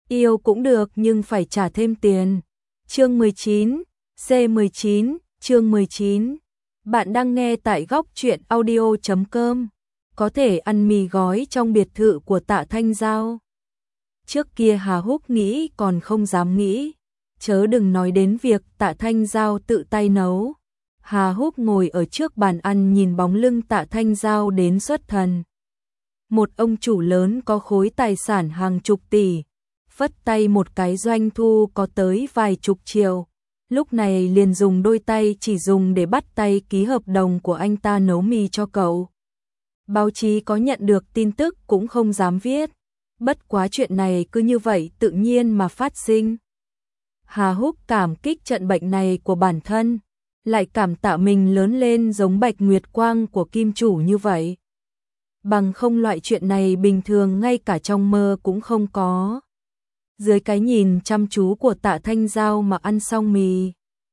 Yêu cũng được nhưng phải trả thêm tiền. Chương 19, C19, chương 19. Bạn đang nghe tại góc truyện audio.com. Có thể ăn mì gói trong biệt thự của Tạ Thanh Giao. Trước kia Hà Húc nghĩ còn không dám nghĩ, chớ đừng nói đến việc Tạ Thanh Giao tự tay nấu. Hà Húc ngồi ở trước bàn ăn nhìn bóng lưng Tạ Thanh Giao đến xuất thần. Một ông chủ lớn có khối tài sản hàng chục tỷ, phất tay một cái doanh thu có tới vài chục triệu, lúc này liền dùng đôi tay chỉ dùng để bắt tay ký hợp đồng của anh ta nấu mì cho cậu. Báo chí có nhận được tin tức cũng không dám viết, bất quá chuyện này cứ như vậy tự nhiên mà phát sinh. Hà Húc cảm kích trận bệnh này của bản thân, lại cảm tạ mình lớn lên giống Bạch Nguyệt Quang của kim chủ như vậy. Bằng không loại chuyện này bình thường ngay cả trong mơ cũng không có. Dưới cái nhìn chăm chú của Tạ Thanh Giao mà ăn xong mì,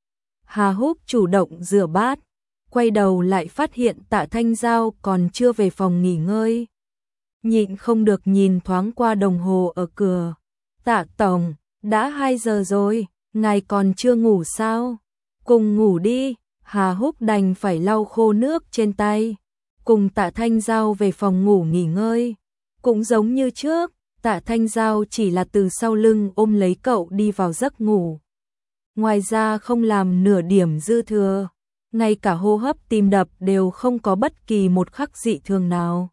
Hà Húc chủ động rửa bát, quay đầu lại phát hiện Tạ Thanh Giao còn chưa về phòng nghỉ ngơi. Nhịn không được nhìn thoáng qua đồng hồ ở cửa. Tạ tổng, đã 2 giờ rồi, ngài còn chưa ngủ sao? Cùng ngủ đi. Hà Húc đành phải lau khô nước trên tay, cùng Tạ Thanh Giao về phòng ngủ nghỉ ngơi. Cũng giống như trước, Tạ Thanh Giao chỉ là từ sau lưng ôm lấy cậu đi vào giấc ngủ. Ngoài ra không làm nửa điểm dư thừa, ngay cả hô hấp tim đập đều không có bất kỳ một khắc dị thường nào.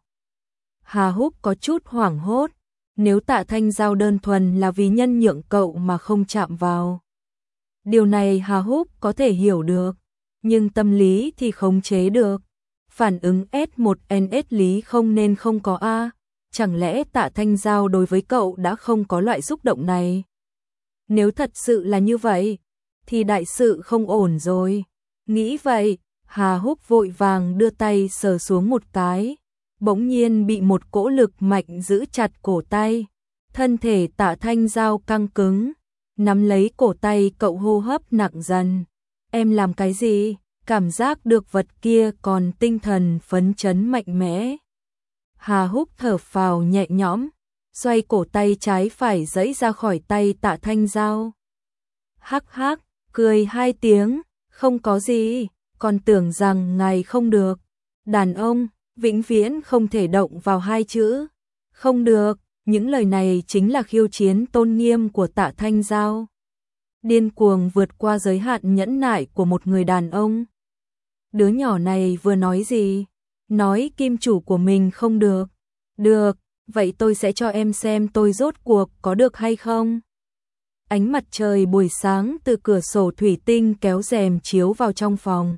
Hà Húc có chút hoảng hốt, nếu Tạ Thanh Giao đơn thuần là vì nhân nhượng cậu mà không chạm vào. Điều này Hà Húc có thể hiểu được, nhưng tâm lý thì khống chế được. Phản ứng S1NS lý không nên không có a. Chẳng lẽ Tạ Thanh Giao đối với cậu đã không có loại xúc động này? Nếu thật sự là như vậy, thì đại sự không ổn rồi. Nghĩ vậy, Hà Húc vội vàng đưa tay sờ xuống một cái, bỗng nhiên bị một cỗ lực mạnh giữ chặt cổ tay. Thân thể Tạ Thanh Giao căng cứng, nắm lấy cổ tay cậu, hô hấp nặng dần. Em làm cái gì? Cảm giác được vật kia còn tinh thần phấn chấn mạnh mẽ. Hà Húc thở phào nhẹ nhõm, xoay cổ tay trái phải giãy ra khỏi tay Tạ Thanh Giao. Hắc hắc, cười 2 tiếng, không có gì, còn tưởng rằng ngài không được. Đàn ông, vĩnh viễn không thể động vào 2 chữ. Không được, những lời này chính là khiêu chiến tôn nghiêm của Tạ Thanh Giao. Điên cuồng vượt qua giới hạn nhẫn nại của một người đàn ông. Đứa nhỏ này vừa nói gì? Nói kim chủ của mình không được. Được, vậy tôi sẽ cho em xem tôi rốt cuộc có được hay không. Ánh mặt trời buổi sáng từ cửa sổ thủy tinh kéo rèm chiếu vào trong phòng.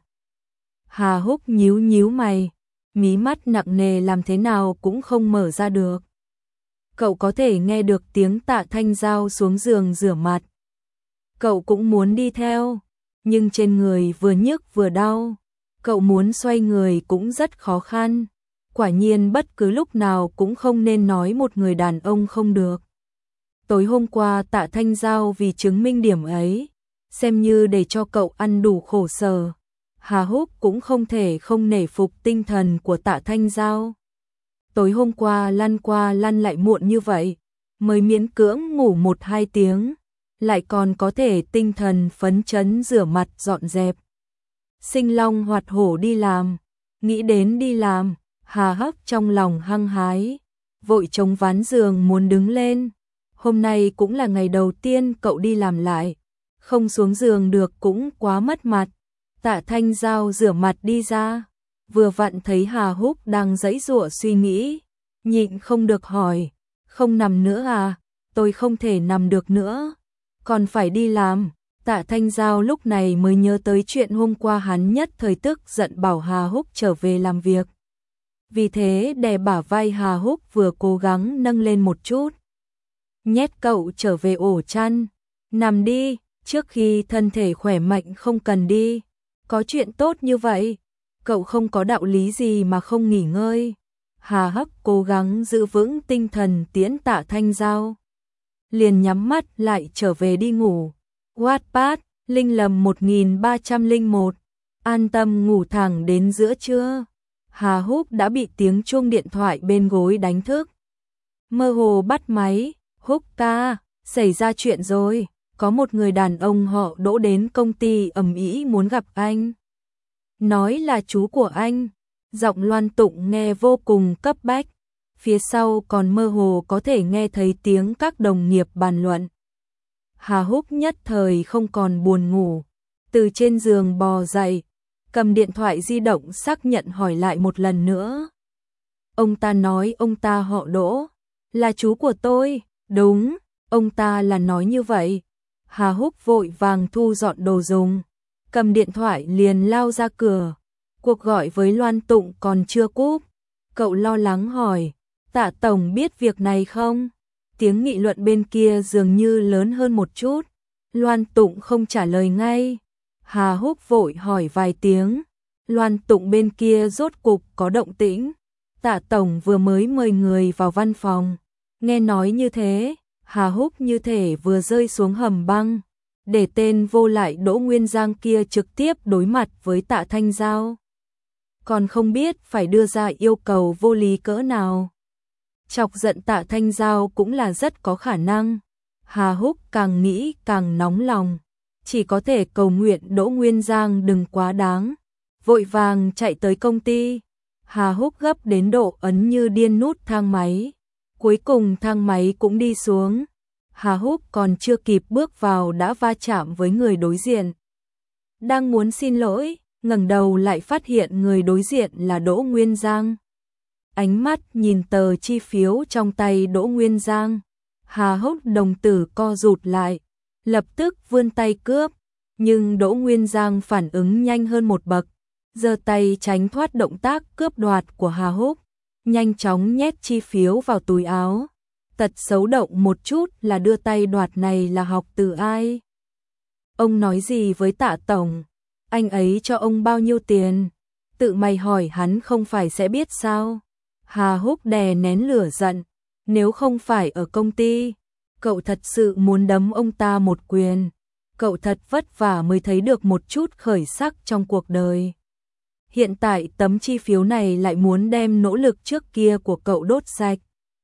Hà Húc nhíu nhíu mày, mí mắt nặng nề làm thế nào cũng không mở ra được. Cậu có thể nghe được tiếng Tạ Thanh Giao xuống giường rửa mặt. Cậu cũng muốn đi theo, nhưng trên người vừa nhức vừa đau. Cậu muốn xoay người cũng rất khó khăn. Quả nhiên bất cứ lúc nào cũng không nên nói một người đàn ông không được. Tối hôm qua Tạ Thanh Giao vì chứng minh điểm ấy, xem như để cho cậu ăn đủ khổ sở. Hà Húc cũng không thể không nể phục tinh thần của Tạ Thanh Giao. Tối hôm qua lăn lại muộn như vậy, mới miễn cưỡng ngủ 1-2 tiếng, lại còn có thể tinh thần phấn chấn rửa mặt dọn dẹp. Sinh long hoạt hổ đi làm, nghĩ đến đi làm, Hà Húc trong lòng hăng hái, vội chống ván giường muốn đứng lên. Hôm nay cũng là ngày đầu tiên cậu đi làm lại, không xuống giường được cũng quá mất mặt. Tạ Thanh Giao rửa mặt đi ra, vừa vặn thấy Hà Húc đang giãy giụa suy nghĩ, nhịn không được hỏi, không nằm nữa à? Tôi không thể nằm được nữa, còn phải đi làm. Tạ Thanh Giao lúc này mới nhớ tới chuyện hôm qua hắn nhất thời tức giận bảo Hà Húc trở về làm việc. Vì thế đè bả vai Hà Húc vừa cố gắng nâng lên một chút. Nhét cậu trở về ổ chăn. Nằm đi, trước khi thân thể khỏe mạnh không cần đi. Có chuyện tốt như vậy, cậu không có đạo lý gì mà không nghỉ ngơi. Hà Húc cố gắng giữ vững tinh thần tiễn Tạ Thanh Giao. Liền nhắm mắt lại trở về đi ngủ. Wattpad, Linh Lầm 1301. An tâm ngủ thẳng đến giữa trưa. Hà Húc đã bị tiếng chuông điện thoại bên gối đánh thức. Mơ hồ bắt máy. Húc ca, Xảy ra chuyện rồi, có một người đàn ông họ Đỗ đến công ty ầm ĩ muốn gặp anh. Nói là chú của anh. Giọng Loan Tụng nghe vô cùng cấp bách. Phía sau còn mơ hồ có thể nghe thấy tiếng các đồng nghiệp bàn luận. Hà Húc nhất thời không còn buồn ngủ. Từ trên giường bò dậy, cầm điện thoại di động xác nhận hỏi lại một lần nữa. Ông ta nói ông ta họ Đỗ, là chú của tôi. Đúng, ông ta là nói như vậy. Hà Húc vội vàng thu dọn đồ dùng, cầm điện thoại liền lao ra cửa. Cuộc gọi với Loan Tụng còn chưa cúp. Cậu lo lắng hỏi, Tạ tổng biết việc này không? Tiếng nghị luận bên kia dường như lớn hơn một chút. Loan Tụng không trả lời ngay. Hà Húc vội hỏi vài tiếng. Loan Tụng bên kia rốt cục có động tĩnh. Tạ tổng vừa mới mời người vào văn phòng. Nghe nói như thế, Hà Húc như thể vừa rơi xuống hầm băng. Để tên vô lại Đỗ Nguyên Giang kia trực tiếp đối mặt với Tạ Thanh Giao. Còn không biết phải đưa ra yêu cầu vô lý cỡ nào. Chọc giận Tạ Thanh Giao cũng là rất có khả năng. Hà Húc càng nghĩ càng nóng lòng. Chỉ có thể cầu nguyện Đỗ Nguyên Giang đừng quá đáng. Vội vàng chạy tới công ty. Hà Húc gấp đến độ ấn như điên nút thang máy. Cuối cùng thang máy cũng đi xuống. Hà Húc còn chưa kịp bước vào đã va chạm với người đối diện. Đang muốn xin lỗi, ngẩng đầu lại phát hiện người đối diện là Đỗ Nguyên Giang. Ánh mắt nhìn tờ chi phiếu trong tay Đỗ Nguyên Giang. Hà Húc đồng tử co rụt lại, lập tức vươn tay cướp. Nhưng Đỗ Nguyên Giang phản ứng nhanh hơn một bậc, giơ tay tránh thoát động tác cướp đoạt của Hà Húc, nhanh chóng nhét chi phiếu vào túi áo. Tật xấu động một chút là đưa tay đoạt này là học từ ai? Ông nói gì với Tạ tổng? Anh ấy cho ông bao nhiêu tiền? Tự mày hỏi hắn không phải sẽ biết sao? Hà Húc đè nén lửa giận. Nếu không phải ở công ty, cậu thật sự muốn đấm ông ta một quyền. Cậu thật vất vả mới thấy được một chút khởi sắc trong cuộc đời. Hiện tại tấm chi phiếu này lại muốn đem nỗ lực trước kia của cậu đốt sạch.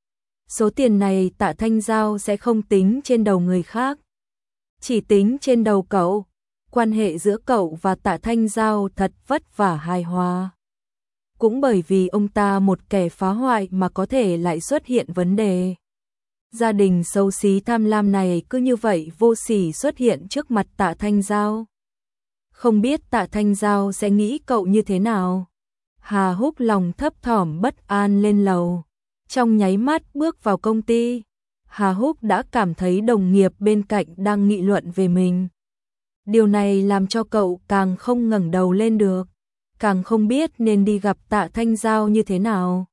Số tiền này Tạ Thanh Giao sẽ không tính trên đầu người khác, chỉ tính trên đầu cậu. Quan hệ giữa cậu và Tạ Thanh Giao thật vất vả hài hòa. Cũng bởi vì ông ta một kẻ phá hoại mà có thể lại xuất hiện vấn đề. Gia đình xấu xí tham lam này cứ như vậy vô sỉ xuất hiện trước mặt Tạ Thanh Giao. Không biết Tạ Thanh Giao sẽ nghĩ cậu như thế nào. Hà Húc lòng thấp thỏm bất an lên lầu. Trong nháy mắt bước vào công ty, Hà Húc đã cảm thấy đồng nghiệp bên cạnh đang nghị luận về mình. Điều này làm cho cậu càng không ngẩng đầu lên được, càng không biết nên đi gặp Tạ Thanh Giao như thế nào.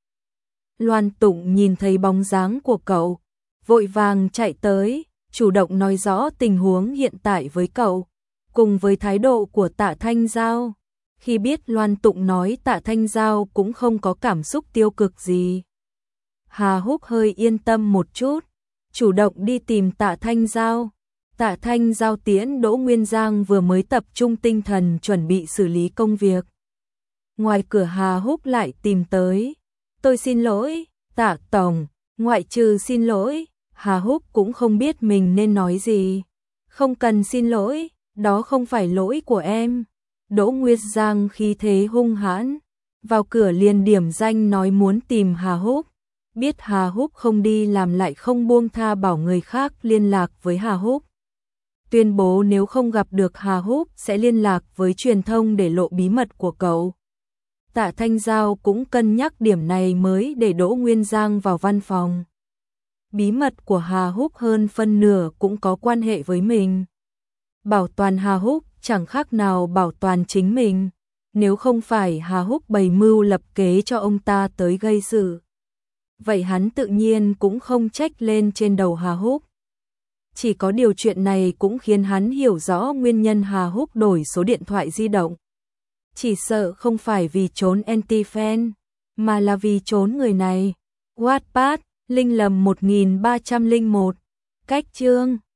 Loan Tụng nhìn thấy bóng dáng của cậu, vội vàng chạy tới, chủ động nói rõ tình huống hiện tại với cậu, cùng với thái độ của Tạ Thanh Giao. Khi biết Loan Tụng nói Tạ Thanh Giao cũng không có cảm xúc tiêu cực gì, Hà Húc hơi yên tâm một chút, chủ động đi tìm Tạ Thanh Giao. Tạ Thanh Giao tiễn Đỗ Nguyên Giang vừa mới tập trung tinh thần chuẩn bị xử lý công việc. Ngoài cửa Hà Húc lại tìm tới. Tôi xin lỗi, Tạ tổng. Ngoại trừ xin lỗi, Hà Húc cũng không biết mình nên nói gì. Không cần xin lỗi, đó không phải lỗi của em. Đỗ Nguyên Giang khí thế hung hãn, vào cửa liền điểm danh nói muốn tìm Hà Húc. Biết Hà Húc không đi làm lại không buông tha bảo người khác liên lạc với Hà Húc. Tuyên bố nếu không gặp được Hà Húc sẽ liên lạc với truyền thông để lộ bí mật của cậu. Tạ Thanh Giao cũng cân nhắc điểm này mới để Đỗ Nguyên Giang vào văn phòng. Bí mật của Hà Húc hơn phân nửa cũng có quan hệ với mình. Bảo toàn Hà Húc chẳng khác nào bảo toàn chính mình. Nếu không phải Hà Húc bày mưu lập kế cho ông ta tới gây sự, vậy hắn tự nhiên cũng không trách lên trên đầu Hà Húc. Chỉ có điều chuyện này cũng khiến hắn hiểu rõ nguyên nhân Hà Húc đổi số điện thoại di động. Chỉ sợ không phải vì trốn anti-fan, mà là vì trốn người này. Wattpad, Linh Lầm 1301. Cách chương